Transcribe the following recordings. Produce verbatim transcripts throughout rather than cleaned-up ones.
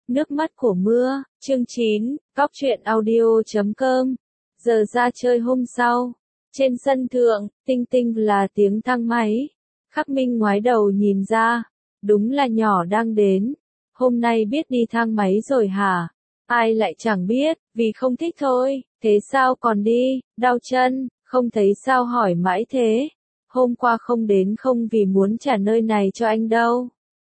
Nước mắt của mưa, chương chín, Cóc truyện audio chấm com. Giờ ra chơi hôm sau. Trên sân thượng, tinh tinh là tiếng thang máy. Khắc Minh ngoái đầu nhìn ra. Đúng là nhỏ đang đến. Hôm nay biết đi thang máy rồi hả? Ai lại chẳng biết, vì không thích thôi. Thế sao còn đi, đau chân, không thấy sao hỏi mãi thế. Hôm qua không đến không vì muốn trả nơi này cho anh đâu.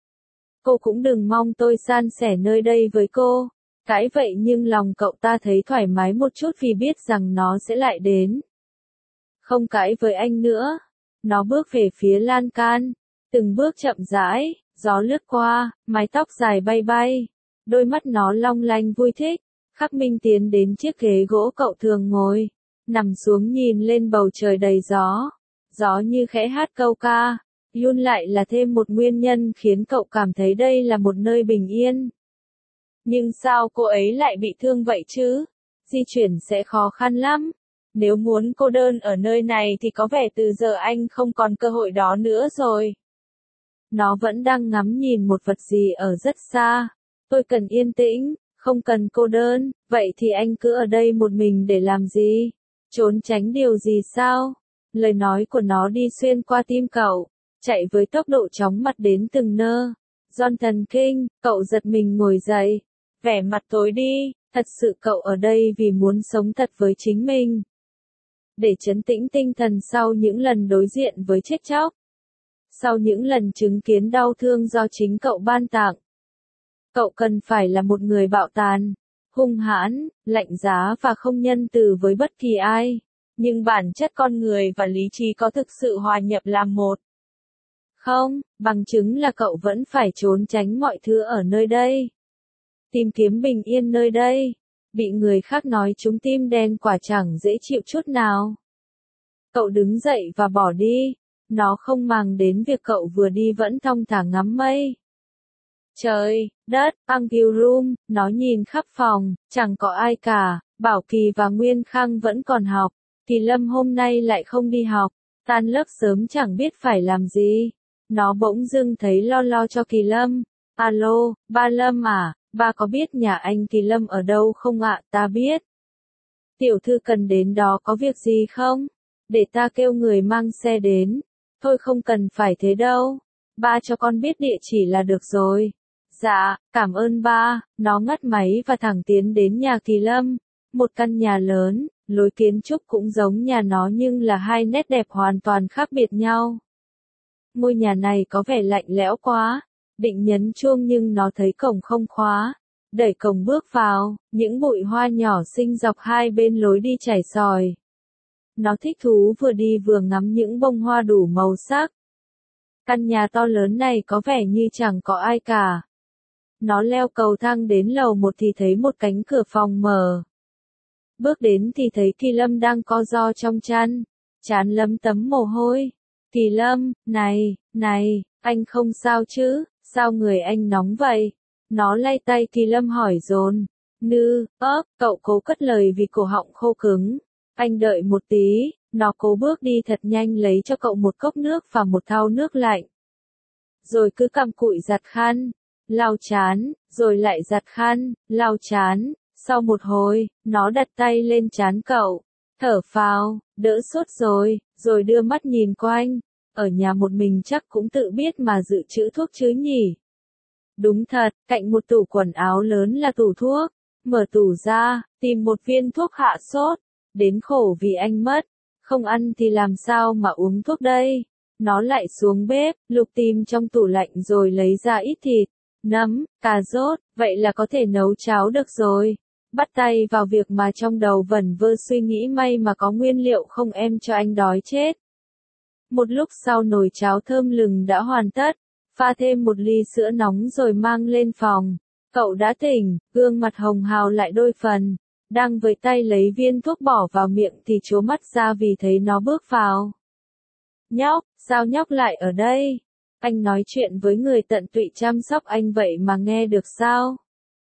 Cô cũng đừng mong tôi san sẻ nơi đây với cô. Cãi vậy nhưng lòng cậu ta thấy thoải mái một chút vì biết rằng nó sẽ lại đến. Không cãi với anh nữa. Nó bước về phía lan can. Từng bước chậm rãi, gió lướt qua, mái tóc dài bay bay. Đôi mắt nó long lanh vui thích. Khắc Minh tiến đến chiếc ghế gỗ cậu thường ngồi. Nằm xuống nhìn lên bầu trời đầy gió. Gió như khẽ hát câu ca. Luôn lại là thêm một nguyên nhân khiến cậu cảm thấy đây là một nơi bình yên. Nhưng sao cô ấy lại bị thương vậy chứ? Di chuyển sẽ khó khăn lắm. Nếu muốn cô đơn ở nơi này thì có vẻ từ giờ anh không còn cơ hội đó nữa rồi. Nó vẫn đang ngắm nhìn một vật gì ở rất xa. Tôi cần yên tĩnh, không cần cô đơn, vậy thì anh cứ ở đây một mình để làm gì? Trốn tránh điều gì sao? Lời nói của nó đi xuyên qua tim cậu. Chạy với tốc độ chóng mặt đến từng nơ. John thần kinh, cậu giật mình ngồi dậy. Vẻ mặt tối đi, thật sự cậu ở đây vì muốn sống thật với chính mình. Để trấn tĩnh tinh thần sau những lần đối diện với chết chóc. Sau những lần chứng kiến đau thương do chính cậu ban tặng. Cậu cần phải là một người bạo tàn, hung hãn, lạnh giá và không nhân từ với bất kỳ ai. Nhưng bản chất con người và lý trí có thực sự hòa nhập làm một. Không, bằng chứng là cậu vẫn phải trốn tránh mọi thứ ở nơi đây. Tìm kiếm bình yên nơi đây. Bị người khác nói trúng tim đen quả chẳng dễ chịu chút nào. Cậu đứng dậy và bỏ đi. Nó không màng đến việc cậu vừa đi vẫn thong thả ngắm mây. Trời, đất, Angel Room, nó nhìn khắp phòng, chẳng có ai cả. Bảo Kỳ và Nguyên Khang vẫn còn học. Kỳ Lâm hôm nay lại không đi học. Tan lớp sớm chẳng biết phải làm gì. Nó bỗng dưng thấy lo lo cho Kỳ Lâm. Alo, ba Lâm à, ba có biết nhà anh Kỳ Lâm ở đâu không ạ? Ta biết. Tiểu thư cần đến đó có việc gì không? Để ta kêu người mang xe đến. Thôi không cần phải thế đâu. Ba cho con biết địa chỉ là được rồi. Dạ, cảm ơn ba. Nó ngắt máy và thẳng tiến đến nhà Kỳ Lâm. Một căn nhà lớn, lối kiến trúc cũng giống nhà nó nhưng là hai nét đẹp hoàn toàn khác biệt nhau. Ngôi nhà này có vẻ lạnh lẽo quá. Định nhấn chuông nhưng nó thấy cổng không khóa. Đẩy cổng bước vào, những bụi hoa nhỏ xinh dọc hai bên lối đi chảy xòi. Nó thích thú vừa đi vừa ngắm những bông hoa đủ màu sắc. Căn nhà to lớn này có vẻ như chẳng có ai cả. Nó leo cầu thang đến lầu một thì thấy một cánh cửa phòng mở. Bước đến thì thấy Kỳ Lâm đang co ro trong chăn. Trán lấm tấm mồ hôi. Kỳ Lâm, này, này, anh không sao chứ, sao người anh nóng vậy? Nó lay tay Kỳ Lâm hỏi dồn. Nư, ớp, cậu cố cất lời vì cổ họng khô cứng. Anh đợi một tí, nó cố bước đi thật nhanh lấy cho cậu một cốc nước và một thau nước lạnh. Rồi cứ cặm cụi giặt khăn, lau chán, rồi lại giặt khăn, lau chán. Sau một hồi, nó đặt tay lên trán cậu, thở phào, đỡ sốt rồi, rồi đưa mắt nhìn quanh. Ở nhà một mình chắc cũng tự biết mà dự trữ thuốc chứ nhỉ. Đúng thật, cạnh một tủ quần áo lớn là tủ thuốc. Mở tủ ra, tìm một viên thuốc hạ sốt. Đến khổ vì anh mất. Không ăn thì làm sao mà uống thuốc đây. Nó lại xuống bếp, lục tìm trong tủ lạnh rồi lấy ra ít thịt, nấm, cà rốt, vậy là có thể nấu cháo được rồi. Bắt tay vào việc mà trong đầu vẩn vơ suy nghĩ may mà có nguyên liệu không em cho anh đói chết. Một lúc sau nồi cháo thơm lừng đã hoàn tất, pha thêm một ly sữa nóng rồi mang lên phòng. Cậu đã tỉnh, gương mặt hồng hào lại đôi phần. Đang với tay lấy viên thuốc bỏ vào miệng thì trố mắt ra vì thấy nó bước vào. Nhóc, sao nhóc lại ở đây? Anh nói chuyện với người tận tụy chăm sóc anh vậy mà nghe được sao?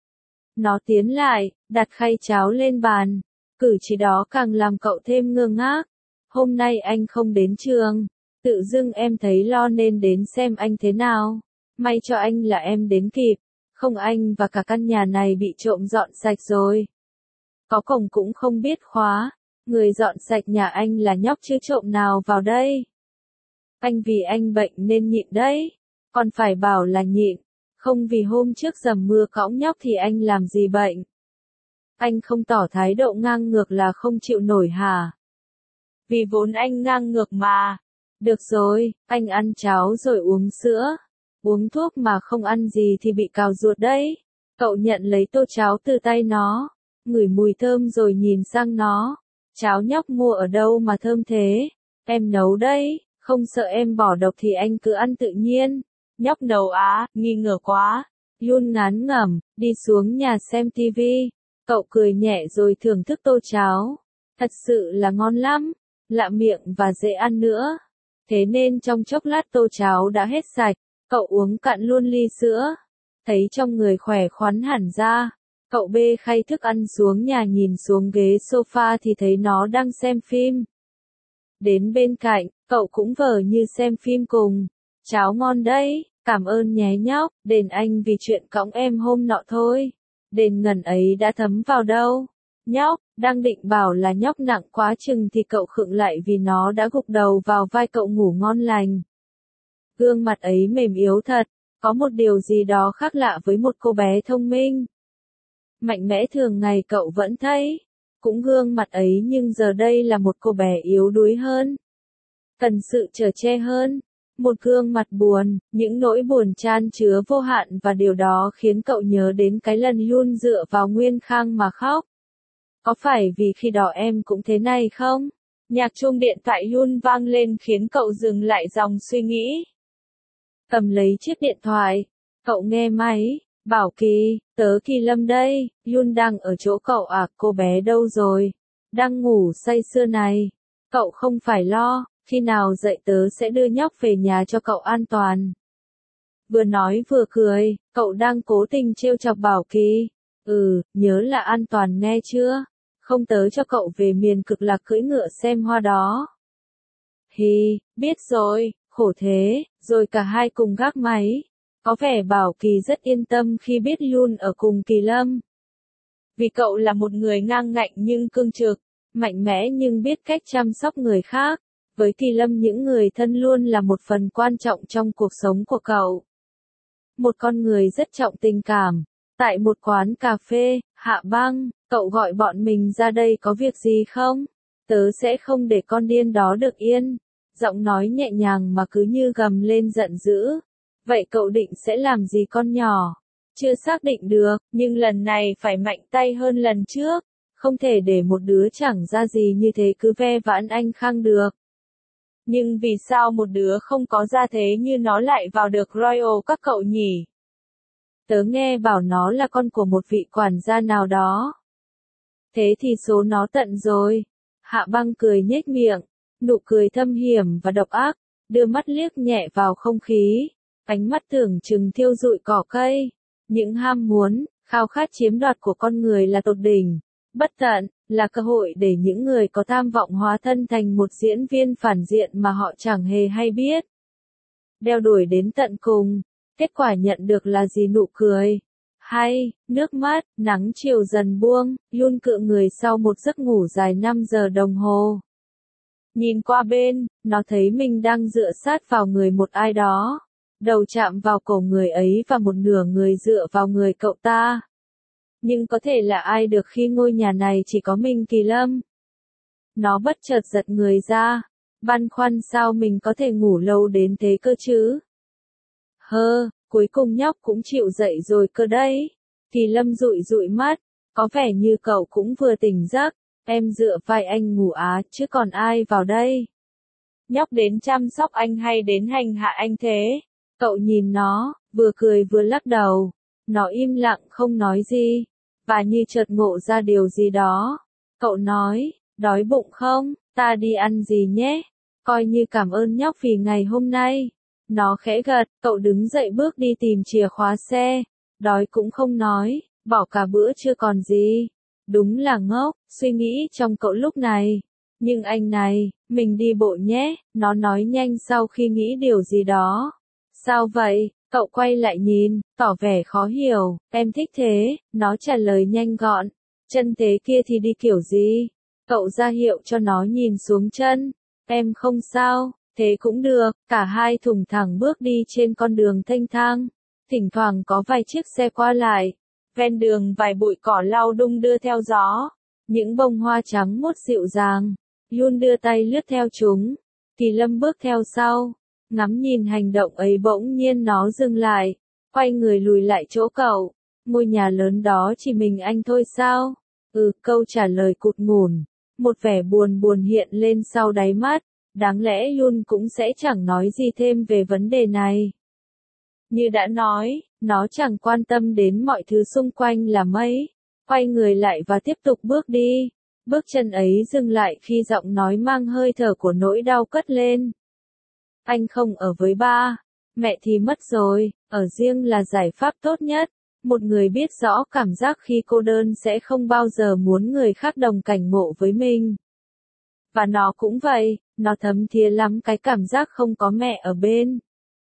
Nó tiến lại, đặt khay cháo lên bàn. Cử chỉ đó càng làm cậu thêm ngơ ngác. Hôm nay anh không đến trường. Tự dưng em thấy lo nên đến xem anh thế nào. May cho anh là em đến kịp. Không, anh và cả căn nhà này bị trộm dọn sạch rồi. Có cổng cũng không biết khóa. Người dọn sạch nhà anh là nhóc chứ trộm nào vào đây. Anh vì anh bệnh nên nhịn đấy. Còn phải bảo là nhịn. Không vì hôm trước dầm mưa cõng nhóc thì anh làm gì bệnh. Anh không tỏ thái độ ngang ngược là không chịu nổi hả? Vì vốn anh ngang ngược mà. Được rồi, anh ăn cháo rồi uống sữa. Uống thuốc mà không ăn gì thì bị cào ruột đấy. Cậu nhận lấy tô cháo từ tay nó. Ngửi mùi thơm rồi nhìn sang nó. Cháo nhóc mua ở đâu mà thơm thế? Em nấu đấy, không sợ em bỏ độc thì anh cứ ăn tự nhiên. Nhóc nấu á, nghi ngờ quá. Yun ngán ngẩm, đi xuống nhà xem tivi. Cậu cười nhẹ rồi thưởng thức tô cháo. Thật sự là ngon lắm, lạ miệng và dễ ăn nữa. Thế nên trong chốc lát tô cháo đã hết sạch. Cậu uống cạn luôn ly sữa. Thấy trong người khỏe khoắn hẳn ra. Cậu bê khay thức ăn xuống nhà, nhìn xuống ghế sofa thì thấy nó đang xem phim. Đến bên cạnh, cậu cũng vờ như xem phim cùng. Cháo ngon đấy, cảm ơn nhé nhóc, đền anh vì chuyện cõng em hôm nọ thôi. Đền ngần ấy đã thấm vào đâu. Nhóc, đang định bảo là nhóc nặng quá chừng thì cậu khựng lại vì nó đã gục đầu vào vai cậu ngủ ngon lành. Gương mặt ấy mềm yếu thật, có một điều gì đó khác lạ với một cô bé thông minh. Mạnh mẽ thường ngày cậu vẫn thấy, cũng gương mặt ấy nhưng giờ đây là một cô bé yếu đuối hơn. Cần sự chở che hơn, một gương mặt buồn, những nỗi buồn chan chứa vô hạn và điều đó khiến cậu nhớ đến cái lần Yun dựa vào Nguyên Khang mà khóc. Có phải vì khi đó em cũng thế này không? Nhạc chuông điện thoại Yun vang lên khiến cậu dừng lại dòng suy nghĩ. Cầm lấy chiếc điện thoại, cậu nghe máy. Bảo Kỳ, tớ Kỳ Lâm đây, Yun đang ở chỗ cậu à, cô bé đâu rồi? Đang ngủ say sưa này. Cậu không phải lo, khi nào dậy tớ sẽ đưa nhóc về nhà cho cậu an toàn. Vừa nói vừa cười, cậu đang cố tình trêu chọc Bảo Kỳ. Ừ, nhớ là an toàn nghe chưa? Không tớ cho cậu về miền cực lạc cưỡi ngựa xem hoa đó. Hi, biết rồi, khổ thế, rồi cả hai cùng gác máy. Có vẻ Bảo Kỳ rất yên tâm khi biết Yun ở cùng Kỳ Lâm. Vì cậu là một người ngang ngạnh nhưng cương trực, mạnh mẽ nhưng biết cách chăm sóc người khác. Với Kỳ Lâm những người thân luôn là một phần quan trọng trong cuộc sống của cậu. Một con người rất trọng tình cảm. Tại một quán cà phê, Hạ Băng, cậu gọi bọn mình ra đây có việc gì không? Tớ sẽ không để con điên đó được yên. Giọng nói nhẹ nhàng mà cứ như gầm lên giận dữ. Vậy cậu định sẽ làm gì con nhỏ? Chưa xác định được, nhưng lần này phải mạnh tay hơn lần trước. Không thể để một đứa chẳng ra gì như thế cứ ve vãn anh Khang được. Nhưng vì sao một đứa không có ra thế như nó lại vào được Royal các cậu nhỉ? Tớ nghe bảo nó là con của một vị quản gia nào đó. Thế thì số nó tận rồi. Hạ Băng cười nhếch miệng, nụ cười thâm hiểm và độc ác, đưa mắt liếc nhẹ vào không khí. Ánh mắt tưởng chừng thiêu rụi cỏ cây. Những ham muốn, khao khát chiếm đoạt của con người là tột đỉnh. Bất tận, là cơ hội để những người có tham vọng hóa thân thành một diễn viên phản diện mà họ chẳng hề hay biết. Đeo đuổi đến tận cùng, kết quả nhận được là gì? Nụ cười. Hay, nước mắt, nắng chiều dần buông, Yun cựa người sau một giấc ngủ dài năm giờ đồng hồ. Nhìn qua bên, nó thấy mình đang dựa sát vào người một ai đó. Đầu chạm vào cổ người ấy và một nửa người dựa vào người cậu ta. Nhưng có thể là ai được khi ngôi nhà này chỉ có mình Kỳ Lâm. Nó bất chợt giật người ra, băn khoăn sao mình có thể ngủ lâu đến thế cơ chứ. Hơ, cuối cùng nhóc cũng chịu dậy rồi cơ đấy. Kỳ Lâm dụi dụi mắt, có vẻ như cậu cũng vừa tỉnh giấc. Em dựa vai anh ngủ á, chứ còn ai vào đây? Nhóc đến chăm sóc anh hay đến hành hạ anh thế? Cậu nhìn nó, vừa cười vừa lắc đầu. Nó im lặng không nói gì, và như chợt ngộ ra điều gì đó. Cậu nói, đói bụng không, ta đi ăn gì nhé, coi như cảm ơn nhóc vì ngày hôm nay. Nó khẽ gật, cậu đứng dậy bước đi tìm chìa khóa xe. Đói cũng không nói, bỏ cả bữa chưa còn gì. Đúng là ngốc, suy nghĩ trong cậu lúc này. Nhưng anh này, mình đi bộ nhé, nó nói nhanh sau khi nghĩ điều gì đó. Sao vậy? Cậu quay lại nhìn, tỏ vẻ khó hiểu, em thích thế, nó trả lời nhanh gọn. Chân thế kia thì đi kiểu gì? Cậu ra hiệu cho nó nhìn xuống chân. Em không sao, thế cũng được, cả hai thùng thẳng bước đi trên con đường thênh thang. Thỉnh thoảng có vài chiếc xe qua lại. Ven đường vài bụi cỏ lau đung đưa theo gió. Những bông hoa trắng mốt dịu dàng. Yun đưa tay lướt theo chúng. Kỳ Lâm bước theo sau. Ngắm nhìn hành động ấy bỗng nhiên nó dừng lại. Quay người lùi lại chỗ cậu. Ngôi nhà lớn đó chỉ mình anh thôi sao? Ừ, câu trả lời cụt ngủn. Một vẻ buồn buồn hiện lên sau đáy mắt. Đáng lẽ Yun cũng sẽ chẳng nói gì thêm về vấn đề này. Như đã nói, nó chẳng quan tâm đến mọi thứ xung quanh là mấy. Quay người lại và tiếp tục bước đi. Bước chân ấy dừng lại khi giọng nói mang hơi thở của nỗi đau cất lên. Anh không ở với ba, mẹ thì mất rồi, ở riêng là giải pháp tốt nhất. Một người biết rõ cảm giác khi cô đơn sẽ không bao giờ muốn người khác đồng cảnh ngộ với mình. Và nó cũng vậy, nó thấm thía lắm cái cảm giác không có mẹ ở bên.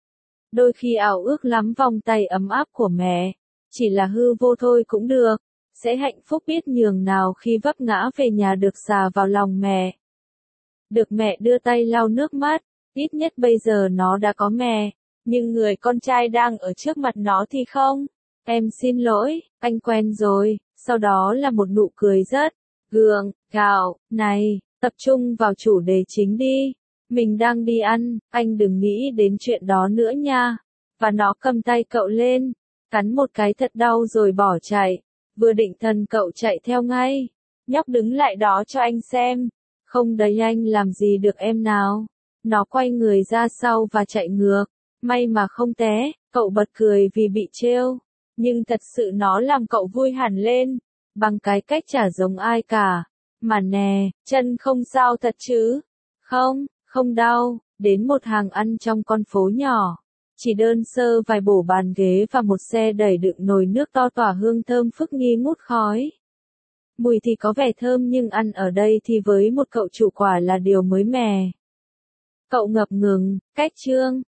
Đôi khi ảo ước lắm vòng tay ấm áp của mẹ, chỉ là hư vô thôi cũng được, sẽ hạnh phúc biết nhường nào khi vấp ngã về nhà được xà vào lòng mẹ. Được mẹ đưa tay lau nước mắt, ít nhất bây giờ nó đã có mẹ, nhưng người con trai đang ở trước mặt nó thì không. Em xin lỗi, anh quen rồi, sau đó là một nụ cười rất gượng gạo, này, tập trung vào chủ đề chính đi. Mình đang đi ăn, anh đừng nghĩ đến chuyện đó nữa nha. Và nó cầm tay cậu lên, cắn một cái thật đau rồi bỏ chạy. Vừa định thần cậu chạy theo ngay. Nhóc đứng lại đó cho anh xem. Không đấy anh làm gì được em nào. Nó quay người ra sau và chạy ngược. May mà không té, cậu bật cười vì bị trêu. Nhưng thật sự nó làm cậu vui hẳn lên. Bằng cái cách chả giống ai cả. Mà nè, chân không sao thật chứ? Không. Không đau, đến một hàng ăn trong con phố nhỏ. Chỉ đơn sơ vài bổ bàn ghế và một xe đẩy đựng nồi nước to tỏa hương thơm phức nghi ngút khói. Mùi thì có vẻ thơm nhưng ăn ở đây thì với một cậu chủ quả là điều mới mẻ. Cậu ngập ngừng, cách chương.